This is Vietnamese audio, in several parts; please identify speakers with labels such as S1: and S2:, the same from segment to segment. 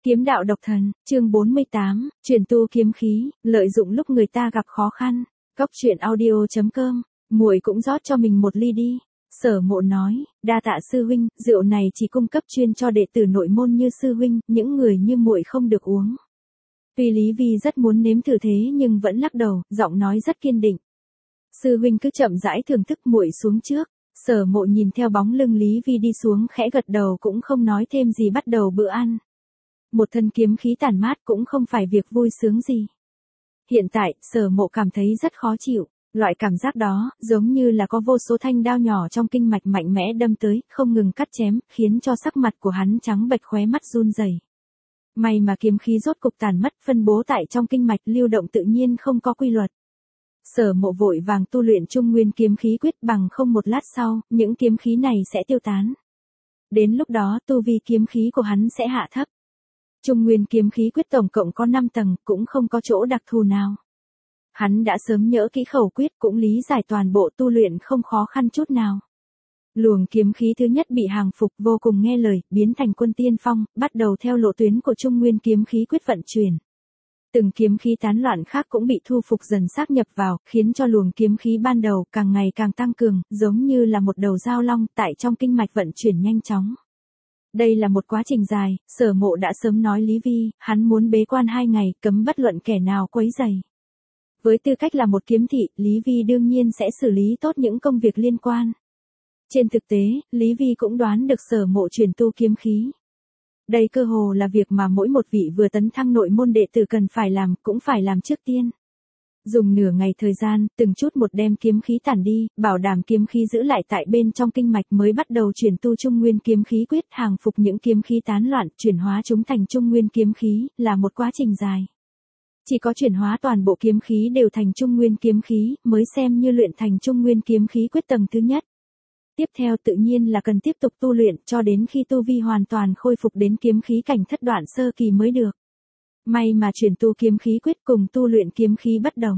S1: Kiếm đạo độc thần, chương 48, truyền tu kiếm khí, lợi dụng lúc người ta gặp khó khăn. Cốc truyện audio.com, muội cũng rót cho mình một ly đi. Sở Mộ nói, đa tạ sư huynh, rượu này chỉ cung cấp chuyên cho đệ tử nội môn như sư huynh, những người như muội không được uống. Tuy Lý Vi rất muốn nếm thử thế nhưng vẫn lắc đầu, giọng nói rất kiên định. Sư huynh cứ chậm rãi thưởng thức, muội xuống trước. Sở Mộ nhìn theo bóng lưng Lý Vi đi xuống khẽ gật đầu cũng không nói thêm gì, bắt đầu bữa ăn. Một thân kiếm khí tản mát cũng không phải việc vui sướng gì. Hiện tại, Sở Mộ cảm thấy rất khó chịu. Loại cảm giác đó, giống như là có vô số thanh đao nhỏ trong kinh mạch mạnh mẽ đâm tới, không ngừng cắt chém, khiến cho sắc mặt của hắn trắng bệch, khóe mắt run rẩy. May mà kiếm khí rốt cục tàn mất, phân bố tại trong kinh mạch, lưu động tự nhiên không có quy luật. Sở Mộ vội vàng tu luyện Trung Nguyên kiếm khí quyết, bằng không một lát sau, những kiếm khí này sẽ tiêu tán. Đến lúc đó tu vi kiếm khí của hắn sẽ hạ thấp. Trung Nguyên kiếm khí quyết tổng cộng có 5 tầng, cũng không có chỗ đặc thù nào. Hắn đã sớm nhớ kỹ khẩu quyết, cũng lý giải toàn bộ tu luyện không khó khăn chút nào. Luồng kiếm khí thứ nhất bị hàng phục, vô cùng nghe lời, biến thành quân tiên phong, bắt đầu theo lộ tuyến của Trung Nguyên kiếm khí quyết vận chuyển. Từng kiếm khí tán loạn khác cũng bị thu phục dần sáp nhập vào, khiến cho luồng kiếm khí ban đầu càng ngày càng tăng cường, giống như là một đầu dao long tại trong kinh mạch vận chuyển nhanh chóng. Đây là một quá trình dài, Sở Mộ đã sớm nói Lý Vi, hắn muốn bế quan 2 ngày, cấm bất luận kẻ nào quấy rầy. Với tư cách là một kiếm thị, Lý Vi đương nhiên sẽ xử lý tốt những công việc liên quan. Trên thực tế, Lý Vi cũng đoán được Sở Mộ truyền tu kiếm khí. Đây cơ hồ là việc mà mỗi một vị vừa tấn thăng nội môn đệ tử cần phải làm, cũng phải làm trước tiên. Dùng nửa ngày thời gian, từng chút một đem kiếm khí tản đi, bảo đảm kiếm khí giữ lại tại bên trong kinh mạch, mới bắt đầu chuyển tu Trung Nguyên kiếm khí quyết, hàng phục những kiếm khí tán loạn, chuyển hóa chúng thành Trung Nguyên kiếm khí, là một quá trình dài. Chỉ có chuyển hóa toàn bộ kiếm khí đều thành Trung Nguyên kiếm khí, mới xem như luyện thành Trung Nguyên kiếm khí quyết tầng thứ nhất. Tiếp theo tự nhiên là cần tiếp tục tu luyện, cho đến khi tu vi hoàn toàn khôi phục đến kiếm khí cảnh thất đoạn sơ kỳ mới được. May mà chuyển tu kiếm khí quyết cùng tu luyện kiếm khí bất đồng.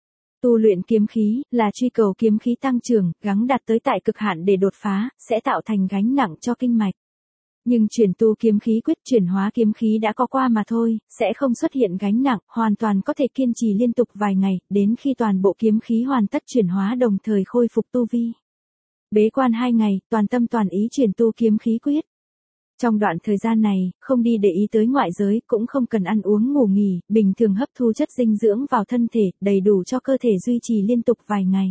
S1: Tu luyện kiếm khí là truy cầu kiếm khí tăng trưởng, gắng đạt tới tại cực hạn để đột phá, sẽ tạo thành gánh nặng cho kinh mạch. Nhưng chuyển tu kiếm khí quyết, chuyển hóa kiếm khí đã có qua mà thôi, sẽ không xuất hiện gánh nặng, hoàn toàn có thể kiên trì liên tục vài ngày, đến khi toàn bộ kiếm khí hoàn tất chuyển hóa đồng thời khôi phục tu vi. Bế quan 2 ngày, toàn tâm toàn ý chuyển tu kiếm khí quyết. Trong đoạn thời gian này, không đi để ý tới ngoại giới, cũng không cần ăn uống ngủ nghỉ, bình thường hấp thu chất dinh dưỡng vào thân thể, đầy đủ cho cơ thể duy trì liên tục vài ngày.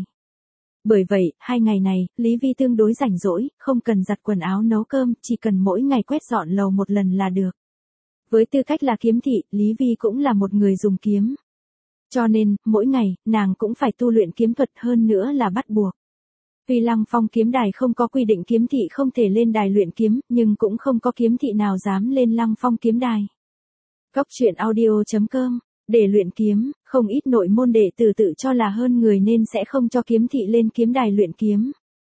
S1: Bởi vậy, 2 ngày này, Lý Vi tương đối rảnh rỗi, không cần giặt quần áo nấu cơm, chỉ cần mỗi ngày quét dọn lầu một lần là được. Với tư cách là kiếm thị, Lý Vi cũng là một người dùng kiếm. Cho nên, mỗi ngày, nàng cũng phải tu luyện kiếm thuật, hơn nữa là bắt buộc. Tuy Lăng Phong kiếm đài không có quy định kiếm thị không thể lên đài luyện kiếm, nhưng cũng không có kiếm thị nào dám lên Lăng Phong kiếm đài. Cốc truyện audio.com, để luyện kiếm, không ít nội môn đệ tử tự cho là hơn người nên sẽ không cho kiếm thị lên kiếm đài luyện kiếm.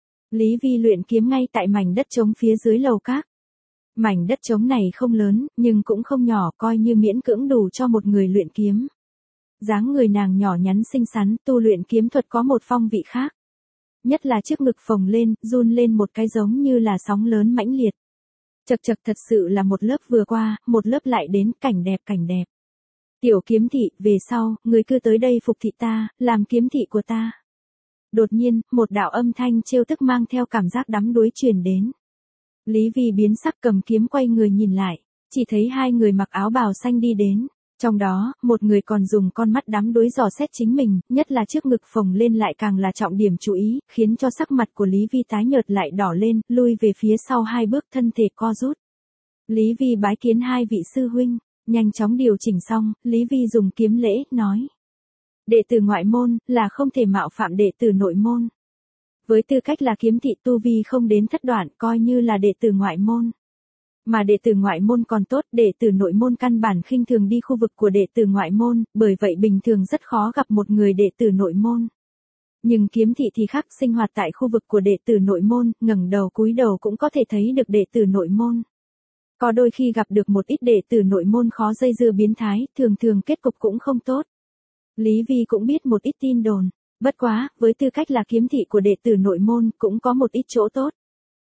S1: Lý Vi luyện kiếm ngay tại mảnh đất trống phía dưới lầu các. Mảnh đất trống này không lớn, nhưng cũng không nhỏ, coi như miễn cưỡng đủ cho một người luyện kiếm. Dáng người nàng nhỏ nhắn xinh xắn, tu luyện kiếm thuật có một phong vị khác. Nhất là trước ngực phồng lên, run lên một cái giống như là sóng lớn mãnh liệt. Chật chật, thật sự là một lớp vừa qua, một lớp lại đến, cảnh đẹp cảnh đẹp. Tiểu kiếm thị, về sau, người cứ tới đây phục thị ta, làm kiếm thị của ta. Đột nhiên, một đạo âm thanh trêu tức mang theo cảm giác đắm đuối truyền đến. Lý Vi biến sắc, cầm kiếm quay người nhìn lại, chỉ thấy 2 người mặc áo bào xanh đi đến. Trong đó, một người còn dùng con mắt đắm đuối dò xét chính mình, nhất là trước ngực phồng lên lại càng là trọng điểm chú ý, khiến cho sắc mặt của Lý Vi tái nhợt lại đỏ lên, lui về phía sau 2 bước, thân thể co rút. Lý Vi bái kiến 2 vị sư huynh, nhanh chóng điều chỉnh xong, Lý Vi dùng kiếm lễ, nói. Đệ tử ngoại môn, là không thể mạo phạm đệ tử nội môn. Với tư cách là kiếm thị, tu vi không đến thất đoạn, coi như là đệ tử ngoại môn. Mà đệ tử ngoại môn còn tốt, đệ tử nội môn căn bản khinh thường đi khu vực của đệ tử ngoại môn, bởi vậy bình thường rất khó gặp một người đệ tử nội môn. Nhưng kiếm thị thì khác, sinh hoạt tại khu vực của đệ tử nội môn, ngẩng đầu cúi đầu cũng có thể thấy được đệ tử nội môn. Có đôi khi gặp được một ít đệ tử nội môn khó dây dưa biến thái, thường thường kết cục cũng không tốt. Lý Vi cũng biết một ít tin đồn, bất quá, với tư cách là kiếm thị của đệ tử nội môn, cũng có một ít chỗ tốt.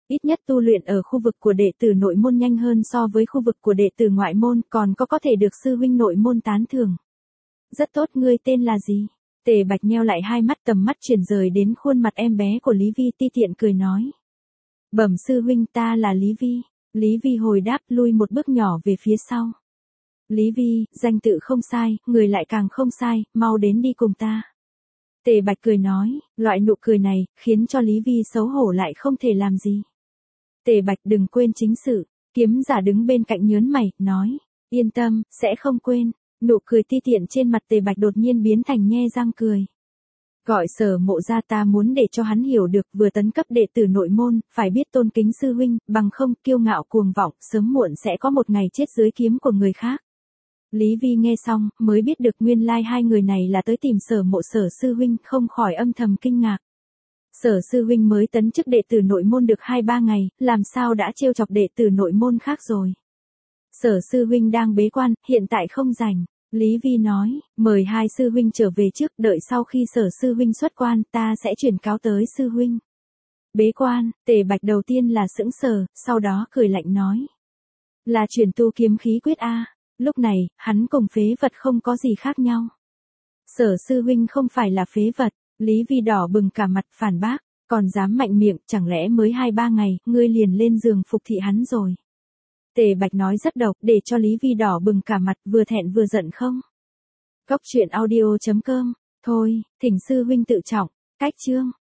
S1: Ít nhất tu luyện ở khu vực của đệ tử nội môn nhanh hơn so với khu vực của đệ tử ngoại môn, còn có thể được sư huynh nội môn tán thưởng. Rất tốt, ngươi tên là gì? Tề Bạch nheo lại hai mắt, tầm mắt chuyển rời đến khuôn mặt em bé của Lý Vi, ti tiện cười nói. Bẩm sư huynh, ta là Lý Vi. Lý Vi hồi đáp, lui một bước nhỏ về phía sau. Lý Vi, danh tự không sai, người lại càng không sai, mau đến đi cùng ta. Tề Bạch cười nói, loại nụ cười này, khiến cho Lý Vi xấu hổ lại không thể làm gì. Tề Bạch, đừng quên chính sự. Kiếm giả đứng bên cạnh nhớn mày, nói, yên tâm, sẽ không quên. Nụ cười ti tiện trên mặt Tề Bạch đột nhiên biến thành nhe răng cười. Gọi Sở Mộ ra, ta muốn để cho hắn hiểu được, vừa tấn cấp đệ tử nội môn, phải biết tôn kính sư huynh, bằng không kiêu ngạo cuồng vọng, sớm muộn sẽ có một ngày chết dưới kiếm của người khác. Lý Vi nghe xong, mới biết được nguyên lai hai người này là tới tìm Sở Mộ. Sở sư huynh, không khỏi âm thầm kinh ngạc. Sở sư huynh mới tấn chức đệ tử nội môn được 2-3 ngày, làm sao đã trêu chọc đệ tử nội môn khác rồi. Sở sư huynh đang bế quan, hiện tại không rảnh. Lý Vi nói, mời hai sư huynh trở về trước, đợi sau khi Sở sư huynh xuất quan, ta sẽ chuyển cáo tới sư huynh. Bế quan, Tề Bạch đầu tiên là sững sờ, sau đó cười lạnh nói. Là chuyển tu kiếm khí quyết a. Lúc này, hắn cùng phế vật không có gì khác nhau. Sở sư huynh không phải là phế vật. Lý Vi đỏ bừng cả mặt, phản bác, còn dám mạnh miệng, chẳng lẽ mới 2-3 ngày, ngươi liền lên giường phục thị hắn rồi. Tề Bạch nói rất độc, để cho Lý Vi đỏ bừng cả mặt, vừa thẹn vừa giận không. Góc truyện audio.com, thôi, thỉnh sư huynh tự trọng, cách chương.